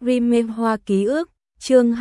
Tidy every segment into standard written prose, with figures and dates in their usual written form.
Remake Hoa ký ức, chương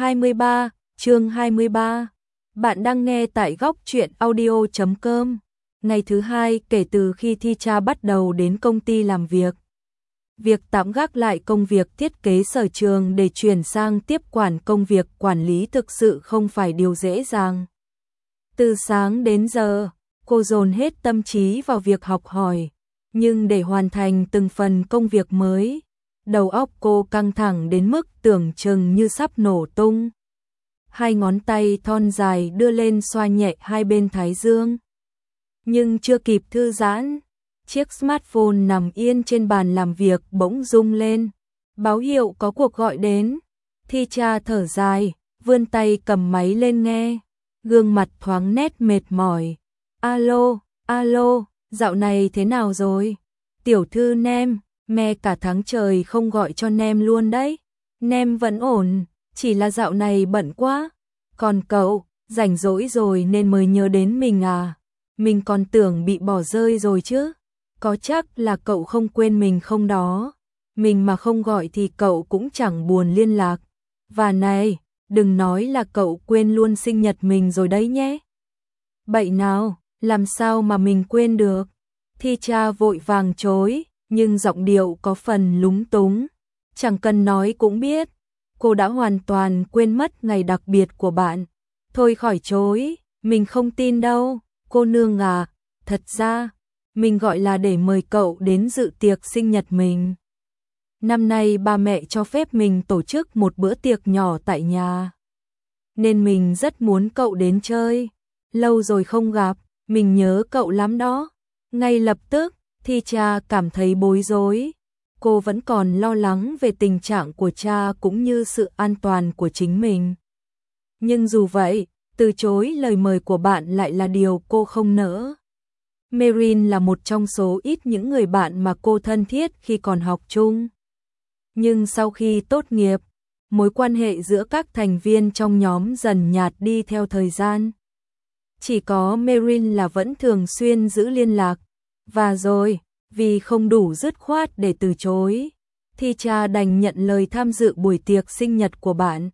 23. Bạn đang nghe tại góc truyện audio.com. Ngày thứ hai kể từ khi Thi Cha bắt đầu đến công ty làm việc. Việc tạm gác lại công việc thiết kế sở trường để chuyển sang tiếp quản công việc quản lý thực sự không phải điều dễ dàng. Từ sáng đến giờ, cô dồn hết tâm trí vào việc học hỏi, nhưng để hoàn thành từng phần công việc mới, đầu óc cô căng thẳng đến mức tưởng chừng như sắp nổ tung. Hai ngón tay thon dài đưa lên xoa nhẹ hai bên thái dương. Nhưng chưa kịp thư giãn, chiếc smartphone nằm yên trên bàn làm việc bỗng rung lên. Báo hiệu có cuộc gọi đến. Thi Cha thở dài, vươn tay cầm máy lên nghe. Gương mặt thoáng nét mệt mỏi. Alo, dạo này thế nào rồi? Tiểu thư Nem, mẹ cả tháng trời không gọi cho Nem luôn đấy. Nem vẫn ổn, chỉ là dạo này bận quá. Còn cậu, rảnh rỗi rồi nên mới nhớ đến mình à? Mình còn tưởng bị bỏ rơi rồi chứ. Có chắc là cậu không quên mình không đó. Mình mà không gọi thì cậu cũng chẳng buồn liên lạc. Và này, đừng nói là cậu quên luôn sinh nhật mình rồi đấy nhé. Bậy nào, làm sao mà mình quên được? Thi Cha vội vàng chối, nhưng giọng điệu có phần lúng túng. Chẳng cần nói cũng biết, cô đã hoàn toàn quên mất ngày đặc biệt của bạn. Thôi khỏi chối, mình không tin đâu, cô nương à, thật ra, mình gọi là để mời cậu đến dự tiệc sinh nhật mình. Năm nay ba mẹ cho phép mình tổ chức một bữa tiệc nhỏ tại nhà, nên mình rất muốn cậu đến chơi. Lâu rồi không gặp, mình nhớ cậu lắm đó. Ngay lập tức, Thi Cha cảm thấy bối rối. Cô vẫn còn lo lắng về tình trạng của cha cũng như sự an toàn của chính mình. Nhưng dù vậy, từ chối lời mời của bạn lại là điều cô không nỡ. Merin là một trong số ít những người bạn mà cô thân thiết khi còn học chung. Nhưng sau khi tốt nghiệp, mối quan hệ giữa các thành viên trong nhóm dần nhạt đi theo thời gian. Chỉ có Merin là vẫn thường xuyên giữ liên lạc. Và rồi, vì không đủ dứt khoát để từ chối, Thi Cha đành nhận lời tham dự buổi tiệc sinh nhật của bạn.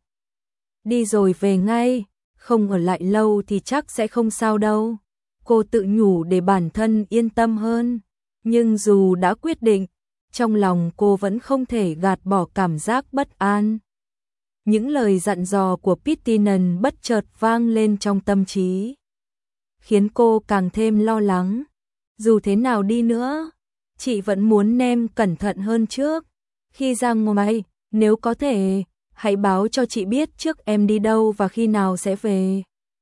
Đi rồi về ngay, không ở lại lâu thì chắc sẽ không sao đâu. Cô tự nhủ để bản thân yên tâm hơn. Nhưng dù đã quyết định, trong lòng cô vẫn không thể gạt bỏ cảm giác bất an. Những lời dặn dò của Pitinen bất chợt vang lên trong tâm trí, khiến cô càng thêm lo lắng. Dù thế nào đi nữa, chị vẫn muốn Nem cẩn thận hơn trước. Khi ra ngoài, nếu có thể, hãy báo cho chị biết trước em đi đâu và khi nào sẽ về.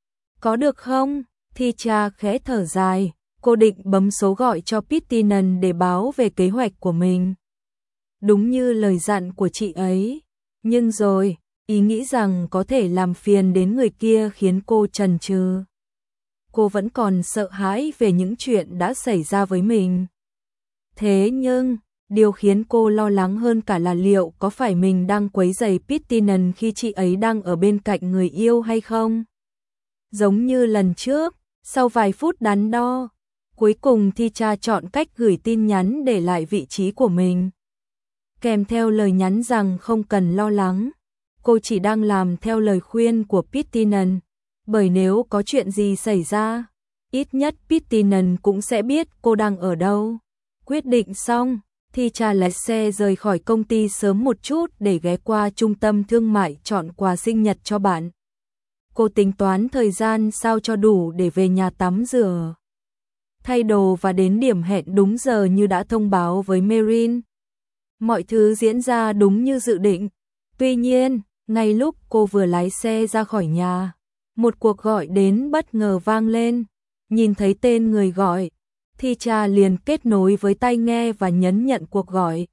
Có được không? Thi Cha khẽ thở dài, cô định bấm số gọi cho Pitinen để báo về kế hoạch của mình. Đúng như lời dặn của chị ấy. Nhưng rồi, ý nghĩ rằng có thể làm phiền đến người kia khiến cô chần chừ. Cô vẫn còn sợ hãi về những chuyện đã xảy ra với mình. Thế nhưng, điều khiến cô lo lắng hơn cả là liệu có phải mình đang quấy rầy Pitinen khi chị ấy đang ở bên cạnh người yêu hay không? Giống như lần trước, sau vài phút đắn đo, cuối cùng Thi Cha chọn cách gửi tin nhắn để lại vị trí của mình. Kèm theo lời nhắn rằng không cần lo lắng, cô chỉ đang làm theo lời khuyên của Pitinen. Bởi nếu có chuyện gì xảy ra, ít nhất Pitinen cũng sẽ biết cô đang ở đâu. Quyết định xong, Thi Cha lái xe rời khỏi công ty sớm một chút để ghé qua trung tâm thương mại chọn quà sinh nhật cho bạn. Cô tính toán thời gian sao cho đủ để về nhà tắm rửa, thay đồ và đến điểm hẹn đúng giờ như đã thông báo với Merin. Mọi thứ diễn ra đúng như dự định. Tuy nhiên, ngay lúc cô vừa lái xe ra khỏi nhà, một cuộc gọi đến bất ngờ vang lên. Nhìn thấy tên người gọi, Thi Cha liền kết nối với tai nghe và nhấn nhận cuộc gọi.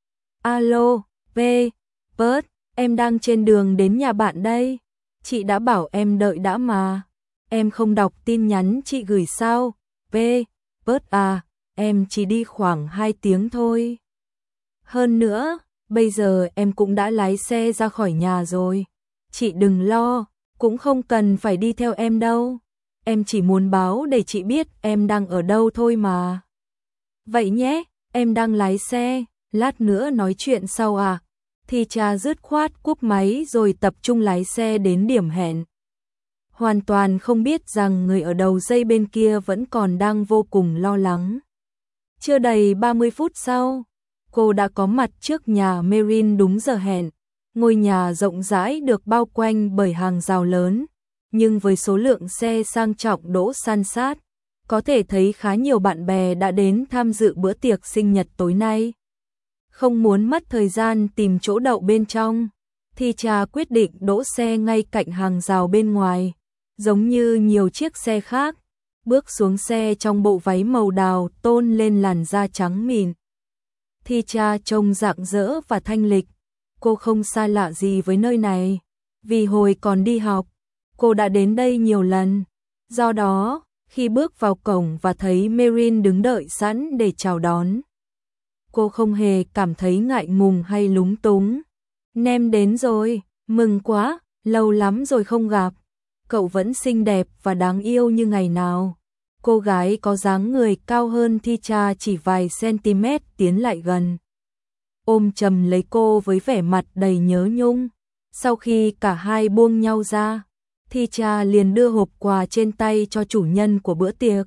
Alo, Bert, em đang trên đường đến nhà bạn đây. Chị đã bảo em đợi đã mà. Em không đọc tin nhắn chị gửi sao? Bert à, em chỉ đi khoảng 2 tiếng thôi. Hơn nữa, bây giờ em cũng đã lái xe ra khỏi nhà rồi. Chị đừng lo, cũng không cần phải đi theo em đâu. Em chỉ muốn báo để chị biết em đang ở đâu thôi mà. Vậy nhé, em đang lái xe, lát nữa nói chuyện sau à? Thi Cha dứt khoát cúp máy rồi tập trung lái xe đến điểm hẹn. Hoàn toàn không biết rằng người ở đầu dây bên kia vẫn còn đang vô cùng lo lắng. Chưa đầy 30 phút sau, cô đã có mặt trước nhà Merin đúng giờ hẹn. Ngôi nhà rộng rãi được bao quanh bởi hàng rào lớn, nhưng với số lượng xe sang trọng đỗ san sát, có thể thấy khá nhiều bạn bè đã đến tham dự bữa tiệc sinh nhật tối nay. Không muốn mất thời gian tìm chỗ đậu bên trong, Thi Cha quyết định đỗ xe ngay cạnh hàng rào bên ngoài, giống như nhiều chiếc xe khác. Bước xuống xe trong bộ váy màu đào tôn lên làn da trắng mịn. Thi Cha trông rạng rỡ và thanh lịch. Cô không xa lạ gì với nơi này, vì hồi còn đi học, cô đã đến đây nhiều lần. Do đó, khi bước vào cổng và thấy Merin đứng đợi sẵn để chào đón, cô không hề cảm thấy ngại ngùng hay lúng túng. Nem đến rồi, mừng quá, lâu lắm rồi không gặp. Cậu vẫn xinh đẹp và đáng yêu như ngày nào. Cô gái có dáng người cao hơn Thi Cha chỉ vài cm tiến lại gần, ôm chầm lấy cô với vẻ mặt đầy nhớ nhung. Sau khi cả hai buông nhau ra, Thi Cha liền đưa hộp quà trên tay cho chủ nhân của bữa tiệc.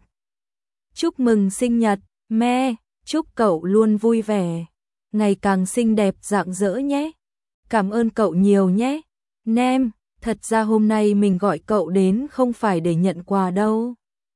Chúc mừng sinh nhật, me, chúc cậu luôn vui vẻ, ngày càng xinh đẹp rạng rỡ nhé. Cảm ơn cậu nhiều nhé. Nem, thật ra hôm nay mình gọi cậu đến không phải để nhận quà đâu.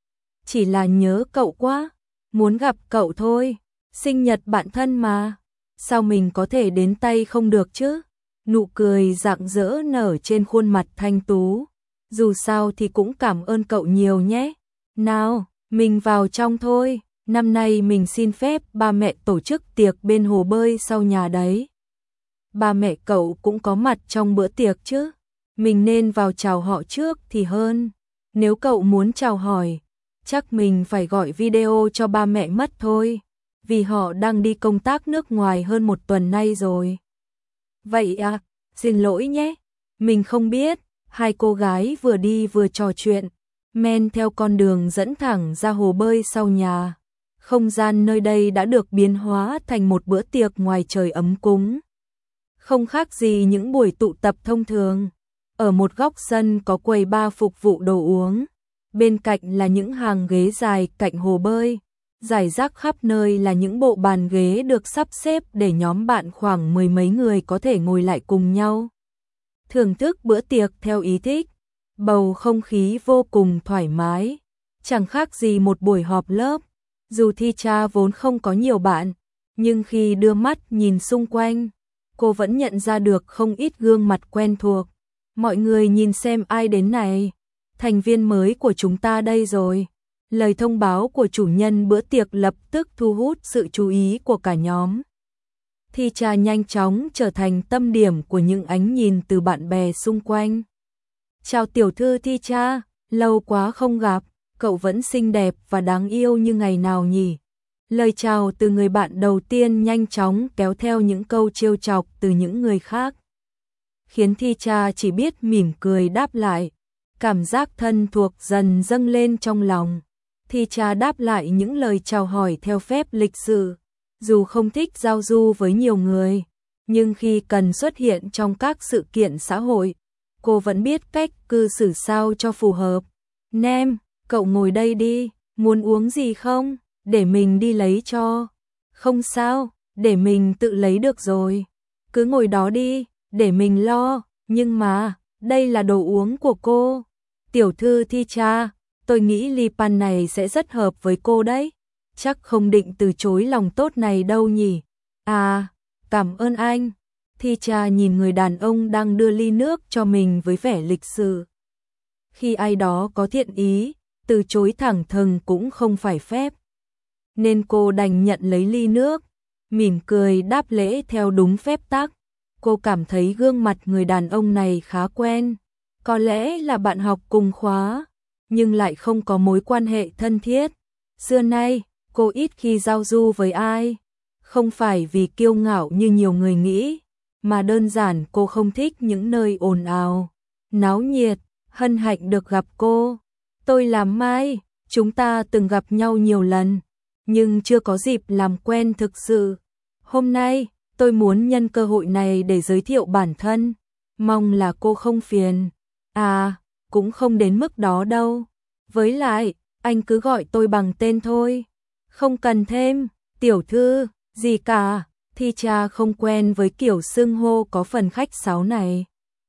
Chỉ là nhớ cậu quá, muốn gặp cậu thôi. Sinh nhật bạn thân mà, sao mình có thể đến tay không được chứ? Nụ cười rạng rỡ nở trên khuôn mặt thanh tú. Dù sao thì cũng cảm ơn cậu nhiều nhé. Nào, mình vào trong thôi. Năm nay mình xin phép ba mẹ tổ chức tiệc bên hồ bơi sau nhà đấy. Ba mẹ cậu cũng có mặt trong bữa tiệc chứ? Mình nên vào chào họ trước thì hơn. Nếu cậu muốn chào hỏi, chắc mình phải gọi video cho ba mẹ mất thôi, vì họ đang đi công tác nước ngoài hơn 1 tuần nay rồi. Vậy à, xin lỗi nhé, mình không biết. Hai cô gái vừa đi vừa trò chuyện, men theo con đường dẫn thẳng ra hồ bơi sau nhà. Không gian nơi đây đã được biến hóa thành một bữa tiệc ngoài trời ấm cúng. Không khác gì những buổi tụ tập thông thường. Ở một góc sân có quầy bar phục vụ đồ uống. Bên cạnh là những hàng ghế dài cạnh hồ bơi. Rải rác khắp nơi là những bộ bàn ghế được sắp xếp để nhóm bạn khoảng 10 mấy người có thể ngồi lại cùng nhau, thưởng thức bữa tiệc theo ý thích. Bầu không khí vô cùng thoải mái, chẳng khác gì một buổi họp lớp. Dù Thi Cha vốn không có nhiều bạn, nhưng khi đưa mắt nhìn xung quanh, cô vẫn nhận ra được không ít gương mặt quen thuộc. Mọi người nhìn xem ai đến này. Thành viên mới của chúng ta đây rồi. Lời thông báo của chủ nhân bữa tiệc lập tức thu hút sự chú ý của cả nhóm. Thi Cha nhanh chóng trở thành tâm điểm của những ánh nhìn từ bạn bè xung quanh. Chào tiểu thư Thi Cha, lâu quá không gặp, cậu vẫn xinh đẹp và đáng yêu như ngày nào nhỉ? Lời chào từ người bạn đầu tiên nhanh chóng kéo theo những câu trêu chọc từ những người khác, khiến Thi Cha chỉ biết mỉm cười đáp lại. Cảm giác thân thuộc dần dâng lên trong lòng. Thi Cha đáp lại những lời chào hỏi theo phép lịch sự. Dù không thích giao du với nhiều người, nhưng khi cần xuất hiện trong các sự kiện xã hội, cô vẫn biết cách cư xử sao cho phù hợp. Nem, cậu ngồi đây đi, muốn uống gì không? Để mình đi lấy cho. Không sao, để mình tự lấy được rồi. Cứ ngồi đó đi, để mình lo. Nhưng mà, đây là đồ uống của cô. Tiểu thư Thi Cha, tôi nghĩ ly pan này sẽ rất hợp với cô đấy. Chắc không định từ chối lòng tốt này đâu nhỉ. À, cảm ơn anh. Thi Cha nhìn người đàn ông đang đưa ly nước cho mình với vẻ lịch sự. Khi ai đó có thiện ý, từ chối thẳng thừng cũng không phải phép. Nên cô đành nhận lấy ly nước, mỉm cười đáp lễ theo đúng phép tắc. Cô cảm thấy gương mặt người đàn ông này khá quen. Có lẽ là bạn học cùng khóa, nhưng lại không có mối quan hệ thân thiết. Xưa nay, cô ít khi giao du với ai. Không phải vì kiêu ngạo như nhiều người nghĩ, mà đơn giản cô không thích những nơi ồn ào, náo nhiệt. Hân hạnh được gặp cô. Tôi là Mai, chúng ta từng gặp nhau nhiều lần, nhưng chưa có dịp làm quen thực sự. Hôm nay, Tôi muốn nhân cơ hội này để giới thiệu bản thân, mong là cô không phiền. À, cũng không đến mức đó đâu. Với lại, anh cứ gọi tôi bằng tên thôi. Không cần thêm, tiểu thư, gì cả. Thi Cha không quen với kiểu xưng hô có phần khách sáo này.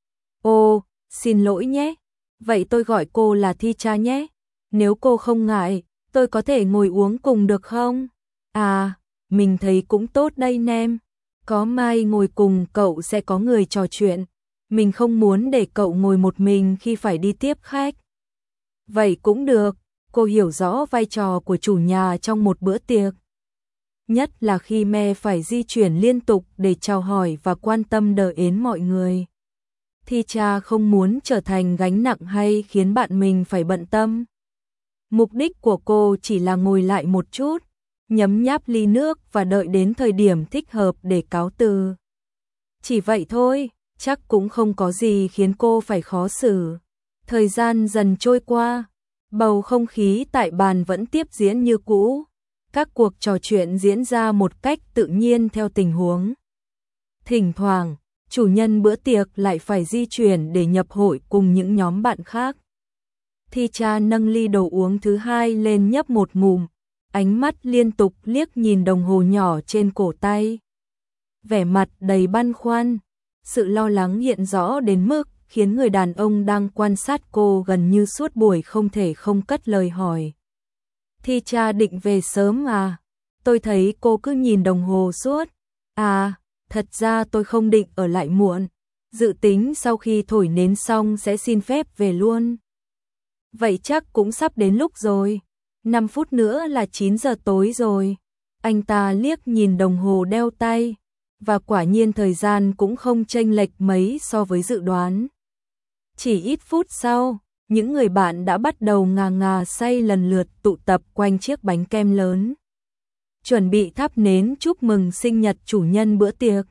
Ồ, xin lỗi nhé. Vậy tôi gọi cô là Thi Cha nhé. Nếu cô không ngại, tôi có thể ngồi uống cùng được không? À, mình thấy cũng tốt đây nem. Có Mai ngồi cùng cậu sẽ có người trò chuyện. Mình không muốn để cậu ngồi một mình khi phải đi tiếp khách. Vậy cũng được, cô hiểu rõ vai trò của chủ nhà trong một bữa tiệc. Nhất là khi me phải di chuyển liên tục để chào hỏi và quan tâm đỡ ến mọi người. Thi Cha không muốn trở thành gánh nặng hay khiến bạn mình phải bận tâm. Mục đích của cô chỉ là ngồi lại một chút, nhấm nháp ly nước và đợi đến thời điểm thích hợp để cáo từ. Chỉ vậy thôi, chắc cũng không có gì khiến cô phải khó xử. Thời gian dần trôi qua, bầu không khí tại bàn vẫn tiếp diễn như cũ. Các cuộc trò chuyện diễn ra một cách tự nhiên theo tình huống. Thỉnh thoảng, chủ nhân bữa tiệc lại phải di chuyển để nhập hội cùng những nhóm bạn khác. Thi Cha nâng ly đồ uống thứ hai lên nhấp một ngụm, ánh mắt liên tục liếc nhìn đồng hồ nhỏ trên cổ tay. Vẻ mặt đầy băn khoăn, sự lo lắng hiện rõ đến mức khiến người đàn ông đang quan sát cô gần như suốt buổi không thể không cất lời hỏi. Thi Cha định về sớm à? Tôi thấy cô cứ nhìn đồng hồ suốt. À, thật ra tôi không định ở lại muộn. Dự tính sau khi thổi nến xong sẽ xin phép về luôn. Vậy chắc cũng sắp đến lúc rồi. 5 phút nữa là 9 giờ tối rồi. Anh ta liếc nhìn đồng hồ đeo tay. Và quả nhiên thời gian cũng không chênh lệch mấy so với dự đoán. Chỉ ít phút sau, những người bạn đã bắt đầu ngà ngà say lần lượt tụ tập quanh chiếc bánh kem lớn. Chuẩn bị thắp nến chúc mừng sinh nhật chủ nhân bữa tiệc.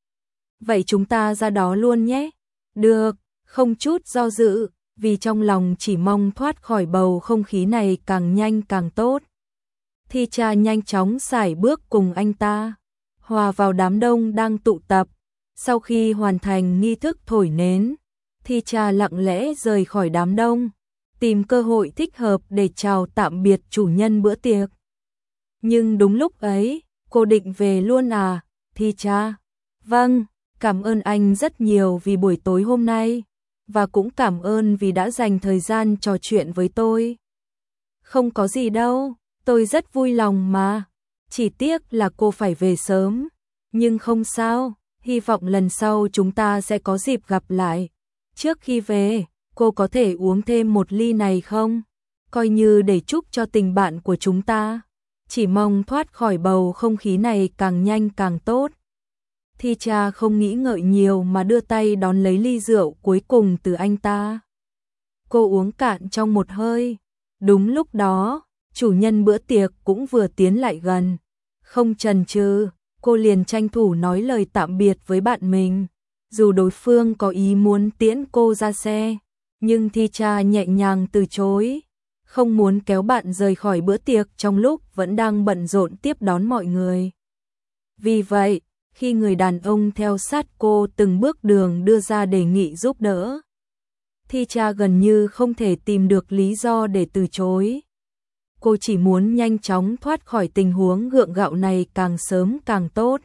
Vậy chúng ta ra đó luôn nhé. Được, không chút do dự, vì trong lòng chỉ mong thoát khỏi bầu không khí này càng nhanh càng tốt. Thi Cha nhanh chóng sải bước cùng anh ta, hòa vào đám đông đang tụ tập. Sau khi hoàn thành nghi thức thổi nến, Thi Cha lặng lẽ rời khỏi đám đông, tìm cơ hội thích hợp để chào tạm biệt chủ nhân bữa tiệc. Nhưng đúng lúc ấy, cô định về luôn à, Thi Cha? Vâng, cảm ơn anh rất nhiều vì buổi tối hôm nay, và cũng cảm ơn vì đã dành thời gian trò chuyện với tôi. Không có gì đâu, tôi rất vui lòng mà. Chỉ tiếc là cô phải về sớm, nhưng không sao, hy vọng lần sau chúng ta sẽ có dịp gặp lại. Trước khi về, cô có thể uống thêm một ly này không? Coi như để chúc cho tình bạn của chúng ta. Chỉ mong thoát khỏi bầu không khí này càng nhanh càng tốt. Thi Cha không nghĩ ngợi nhiều mà đưa tay đón lấy ly rượu cuối cùng từ anh ta. Cô uống cạn trong một hơi. Đúng lúc đó, chủ nhân bữa tiệc cũng vừa tiến lại gần. Không chần chừ, cô liền tranh thủ nói lời tạm biệt với bạn mình. Dù đối phương có ý muốn tiễn cô ra xe, nhưng Thi Cha nhẹ nhàng từ chối, không muốn kéo bạn rời khỏi bữa tiệc trong lúc vẫn đang bận rộn tiếp đón mọi người. Vì vậy, khi người đàn ông theo sát cô từng bước đường đưa ra đề nghị giúp đỡ, Thi Cha gần như không thể tìm được lý do để từ chối. Cô chỉ muốn nhanh chóng thoát khỏi tình huống gượng gạo này càng sớm càng tốt.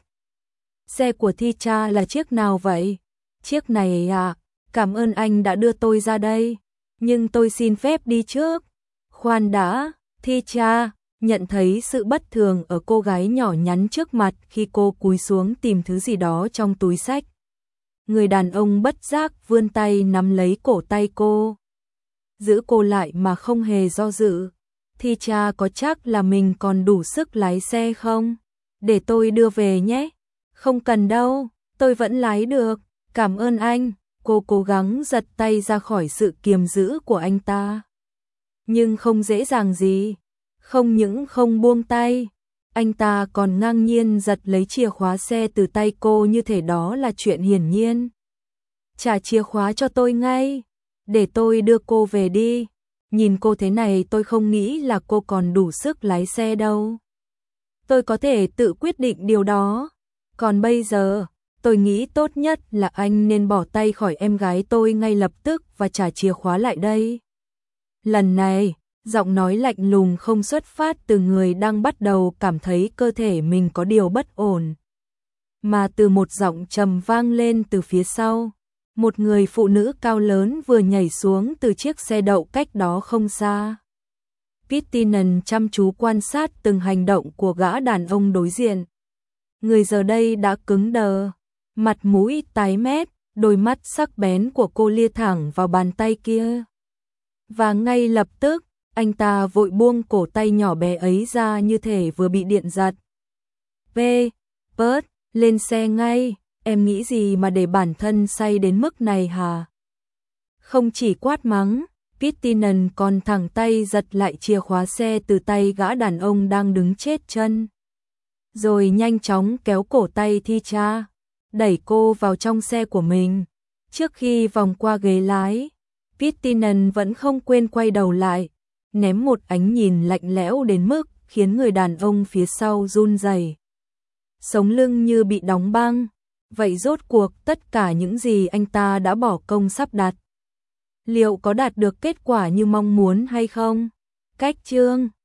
Xe của Thi Cha là chiếc nào vậy? Chiếc này à, cảm ơn anh đã đưa tôi ra đây, nhưng tôi xin phép đi trước. Khoan đã, Thi Cha nhận thấy sự bất thường ở cô gái nhỏ nhắn trước mặt khi cô cúi xuống tìm thứ gì đó trong túi xách. Người đàn ông bất giác vươn tay nắm lấy cổ tay cô, giữ cô lại mà không hề do dự. Thi Cha có chắc là mình còn đủ sức lái xe không? Để tôi đưa về nhé. Không cần đâu, tôi vẫn lái được, cảm ơn anh. Cô cố gắng giật tay ra khỏi sự kiềm giữ của anh ta. Nhưng không dễ dàng gì. Không những không buông tay, anh ta còn ngang nhiên giật lấy chìa khóa xe từ tay cô như thể đó là chuyện hiển nhiên. Trả chìa khóa cho tôi ngay, để tôi đưa cô về đi. Nhìn cô thế này tôi không nghĩ là cô còn đủ sức lái xe đâu. Tôi có thể tự quyết định điều đó. Còn bây giờ, tôi nghĩ tốt nhất là anh nên bỏ tay khỏi em gái tôi ngay lập tức và trả chìa khóa lại đây. Lần này, giọng nói lạnh lùng không xuất phát từ người đang bắt đầu cảm thấy cơ thể mình có điều bất ổn, mà từ một giọng trầm vang lên từ phía sau. Một người phụ nữ cao lớn vừa nhảy xuống từ chiếc xe đậu cách đó không xa. Pittinen chăm chú quan sát từng hành động của gã đàn ông đối diện. Người giờ đây đã cứng đờ, mặt mũi tái mét, đôi mắt sắc bén của cô lia thẳng vào bàn tay kia. Và ngay lập tức, anh ta vội buông cổ tay nhỏ bé ấy ra như thể vừa bị điện giật. Bert, lên xe ngay, em nghĩ gì mà để bản thân say đến mức này hả? Không chỉ quát mắng, Pittinen còn thẳng tay giật lại chìa khóa xe từ tay gã đàn ông đang đứng chết chân. Rồi nhanh chóng kéo cổ tay Ticha, đẩy cô vào trong xe của mình. Trước khi vòng qua ghế lái, Pittinen vẫn không quên quay đầu lại, ném một ánh nhìn lạnh lẽo đến mức khiến người đàn ông phía sau run rẩy, sống lưng như bị đóng băng. Vậy rốt cuộc tất cả những gì anh ta đã bỏ công sắp đặt, liệu có đạt được kết quả như mong muốn hay không? Cách chương